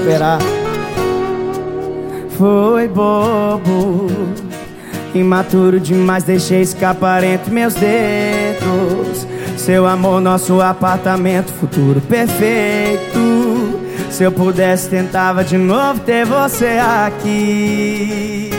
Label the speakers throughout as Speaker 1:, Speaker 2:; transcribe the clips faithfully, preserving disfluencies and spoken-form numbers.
Speaker 1: superar. Foi bobo, imaturo demais, deixei escapar entre meus dedos. Seu amor, nosso apartamento, futuro perfeito. Se eu pudesse, tentava de novo ter você aqui.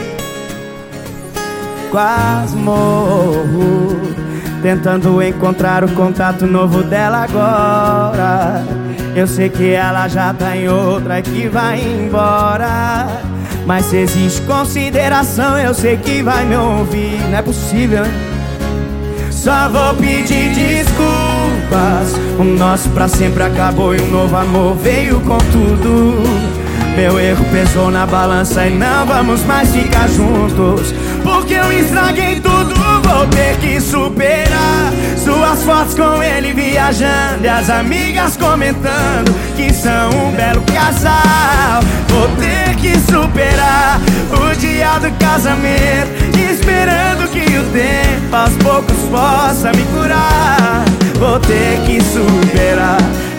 Speaker 1: Quase morro, tentando encontrar o contato novo dela agora. Eu sei que ela já tá em outra e que vai embora. Mas se existe consideração, eu sei que vai me ouvir. Não é possível, hein? Só vou pedir desculpas. O nosso pra sempre acabou e um novo amor veio com tudo. Meu erro pesou na balança e não vamos mais ficar juntos. Porque eu estraguei tudo, vou ter que superar. Suas fotos com ele viajando e as amigas comentando que são um belo casal. Vou ter que superar o dia do casamento, esperando que o tempo aos poucos possa me curar. Vou ter que superar,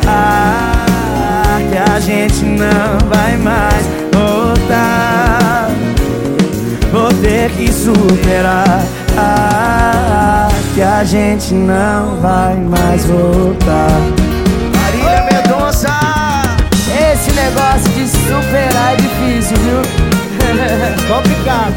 Speaker 1: ah, que a gente não vai mais voltar. Vou ter que superar, ah, que a gente não vai mais voltar.
Speaker 2: Marília Mendonça!
Speaker 3: Esse negócio de superar é difícil, viu?
Speaker 1: Complicado.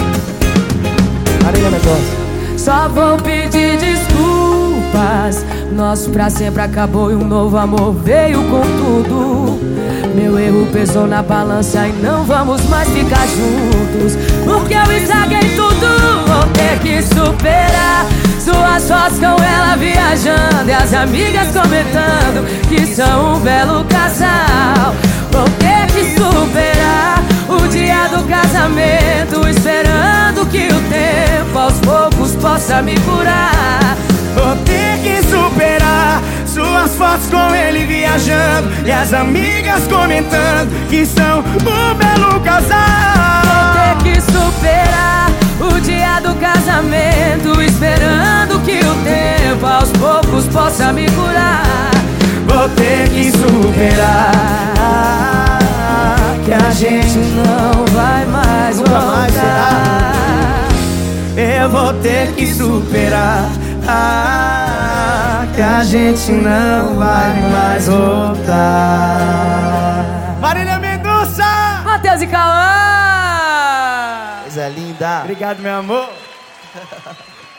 Speaker 1: Marília Mendonça.
Speaker 3: Só vou pedir desculpas. Nosso pra sempre acabou e um novo amor veio com tudo. Meu erro pesou na balança e não vamos mais ficar juntos. Porque eu estraguei tudo, vou ter que superar. Suas fotos com ela viajando e as amigas comentando que são um belo casal. Vou ter que superar o dia do casamento, esperando que o tempo aos poucos possa me curar.
Speaker 1: Vou ter que superar suas fotos com ele viajando e as amigas comentando que são um belo casal.
Speaker 3: Vou ter que superar o dia do casamento, esperando que o tempo aos poucos possa me curar.
Speaker 1: Vou ter que superar, que a gente
Speaker 3: não vai mais
Speaker 1: nunca mais
Speaker 3: voltar.
Speaker 1: Eu vou ter que superar, ah, que a gente não vai mais voltar. Marília Mendonça!
Speaker 3: Matheus e Cauã!
Speaker 2: Coisa linda!
Speaker 1: Obrigado, meu amor.